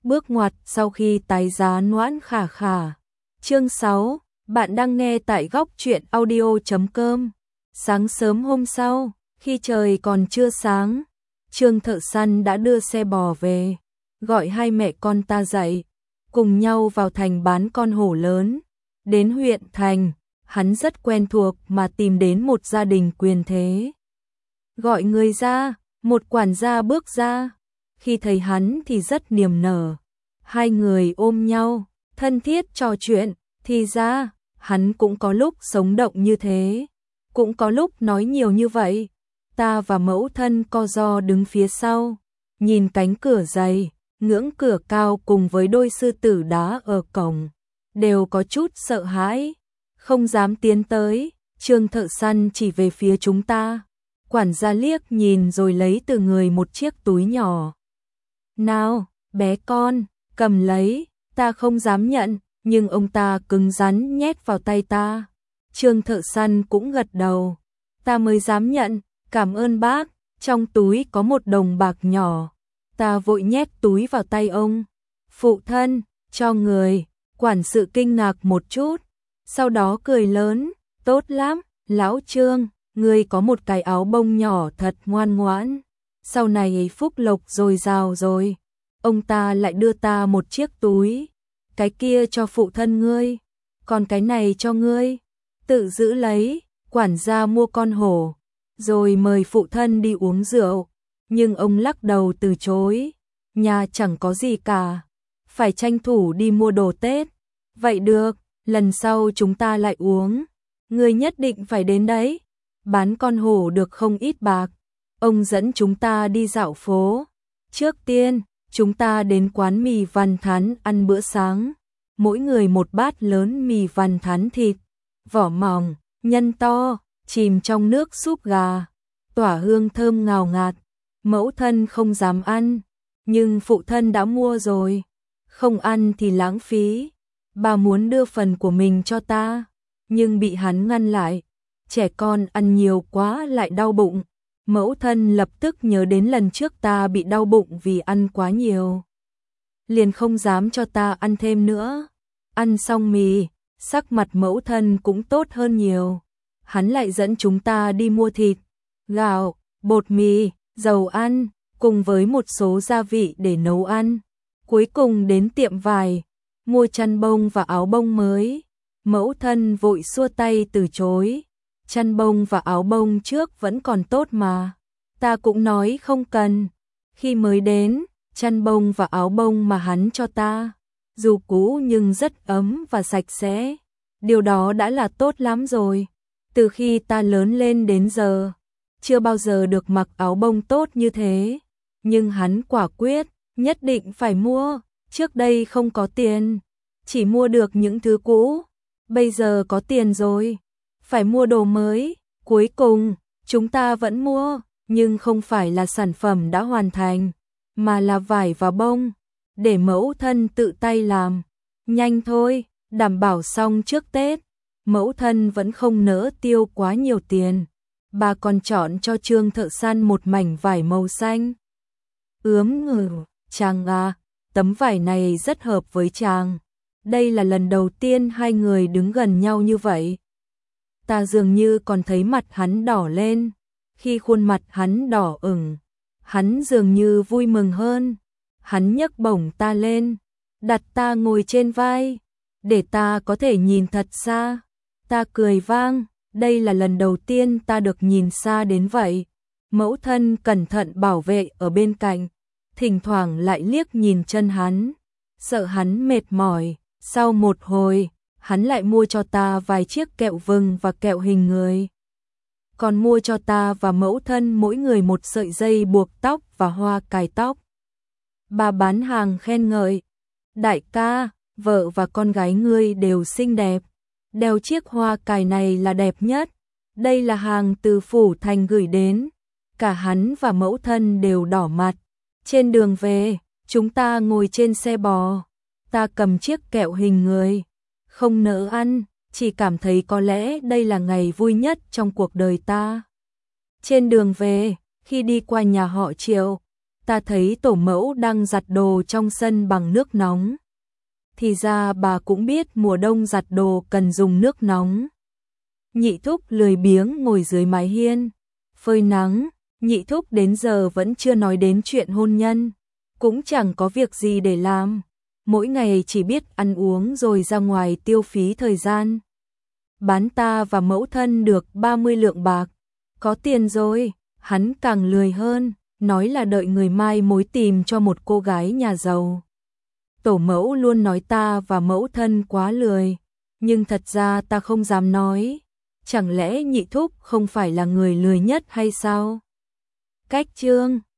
bước ngoặt sau khi tái giá Noãn Khả Khả. Chương 6, bạn đang nghe tại góc truyện audio.com. Sáng sớm hôm sau, khi trời còn chưa sáng, Trương thợ săn đã đưa xe bò về, gọi hai mẹ con ta dậy, cùng nhau vào thành bán con hổ lớn. Đến huyện thành, hắn rất quen thuộc mà tìm đến một gia đình quyền thế. Gọi người ra, một quản gia bước ra, khi thấy hắn thì rất niềm nở. Hai người ôm nhau, thân thiết trò chuyện, thì ra, hắn cũng có lúc sống động như thế, cũng có lúc nói nhiều như vậy. Ta và mẫu thân co ro đứng phía sau, nhìn cánh cửa dày, ngưỡng cửa cao cùng với đôi sư tử đá ở cổng, đều có chút sợ hãi, không dám tiến tới. Trương thợ săn chỉ về phía chúng ta. Quản gia liếc nhìn rồi lấy từ người một chiếc túi nhỏ. Nào, bé con, cầm lấy. Ta không dám nhận, nhưng ông ta cứng rắn nhét vào tay ta. Trương thợ săn cũng gật đầu. Ta mới dám nhận, cảm ơn bác. Trong túi có một đồng bạc nhỏ. Ta vội nhét túi vào tay ông. Phụ thân, cho người. Quản sự kinh ngạc một chút, sau đó cười lớn. Tốt lắm, lão Trương, ngươi có một cái áo bông nhỏ thật ngoan ngoãn. Sau này phúc lộc dồi dào rồi. Ông ta lại đưa ta một chiếc túi. Cái kia cho phụ thân ngươi, còn cái này cho ngươi. Tự giữ lấy. Quản gia mua con hổ, rồi mời phụ thân đi uống rượu. Nhưng ông lắc đầu từ chối. Nhà chẳng có gì cả, phải tranh thủ đi mua đồ Tết. Vậy được, lần sau chúng ta lại uống. Ngươi nhất định phải đến đấy. Bán con hổ được không ít bạc. Ông dẫn chúng ta đi dạo phố. Trước tiên, chúng ta đến quán mì Văn Thán ăn bữa sáng. Mỗi người một bát lớn mì Văn Thán thịt, vỏ mỏng, nhân to, chìm trong nước súp gà, tỏa hương thơm ngào ngạt. Mẫu thân không dám ăn, nhưng phụ thân đã mua rồi. Không ăn thì lãng phí. Bà muốn đưa phần của mình cho ta, nhưng bị hắn ngăn lại. Trẻ con ăn nhiều quá lại đau bụng. Mẫu thân lập tức nhớ đến lần trước ta bị đau bụng vì ăn quá nhiều, liền không dám cho ta ăn thêm nữa. Ăn xong mì, sắc mặt mẫu thân cũng tốt hơn nhiều. Hắn lại dẫn chúng ta đi mua thịt, gạo, bột mì, dầu ăn, cùng với một số gia vị để nấu ăn. Cuối cùng đến tiệm vải, mua chăn bông và áo bông mới. Mẫu thân vội xua tay từ chối. Chăn bông và áo bông trước vẫn còn tốt mà. Ta cũng nói không cần. Khi mới đến, chăn bông và áo bông mà hắn cho ta, dù cũ nhưng rất ấm và sạch sẽ. Điều đó đã là tốt lắm rồi. Từ khi ta lớn lên đến giờ, chưa bao giờ được mặc áo bông tốt như thế. Nhưng hắn quả quyết, nhất định phải mua. Trước đây không có tiền, chỉ mua được những thứ cũ. Bây giờ có tiền rồi, phải mua đồ mới. Cuối cùng, chúng ta vẫn mua, nhưng không phải là sản phẩm đã hoàn thành, mà là vải và bông, để mẫu thân tự tay làm. Nhanh thôi, đảm bảo xong trước Tết. Mẫu thân vẫn không nỡ tiêu quá nhiều tiền. Bà còn chọn cho Trương thợ săn một mảnh vải màu xanh. Chàng à, tấm vải này rất hợp với chàng. Đây là lần đầu tiên hai người đứng gần nhau như vậy. Ta dường như còn thấy mặt hắn đỏ lên. Khi khuôn mặt hắn đỏ ửng, hắn dường như vui mừng hơn. Hắn nhấc bổng ta lên, đặt ta ngồi trên vai, để ta có thể nhìn thật xa. Ta cười vang, đây là lần đầu tiên ta được nhìn xa đến vậy. Mẫu thân cẩn thận bảo vệ ở bên cạnh, thỉnh thoảng lại liếc nhìn chân hắn, sợ hắn mệt mỏi. Sau một hồi, hắn lại mua cho ta vài chiếc kẹo vừng và kẹo hình người. Còn mua cho ta và mẫu thân mỗi người một sợi dây buộc tóc và hoa cài tóc. Bà bán hàng khen ngợi. Đại ca, vợ và con gái ngươi đều xinh đẹp. Đeo chiếc hoa cài này là đẹp nhất. Đây là hàng từ phủ thành gửi đến. Cả hắn và mẫu thân đều đỏ mặt. Trên đường về, chúng ta ngồi trên xe bò. Ta cầm chiếc kẹo hình người, không nỡ ăn, chỉ cảm thấy có lẽ đây là ngày vui nhất trong cuộc đời ta. Trên đường về, khi đi qua nhà họ Triệu, ta thấy tổ mẫu đang giặt đồ trong sân bằng nước nóng. Thì ra bà cũng biết mùa đông giặt đồ cần dùng nước nóng. Nhị thúc lười biếng ngồi dưới mái hiên, phơi nắng. Nhị thúc đến giờ vẫn chưa nói đến chuyện hôn nhân, cũng chẳng có việc gì để làm, mỗi ngày chỉ biết ăn uống rồi ra ngoài tiêu phí thời gian. Bán ta và mẫu thân được 30 lượng bạc, có tiền rồi, hắn càng lười hơn, nói là đợi người mai mối tìm cho một cô gái nhà giàu. Tổ mẫu luôn nói ta và mẫu thân quá lười, nhưng thật ra ta không dám nói, chẳng lẽ nhị thúc không phải là người lười nhất hay sao? Cách chương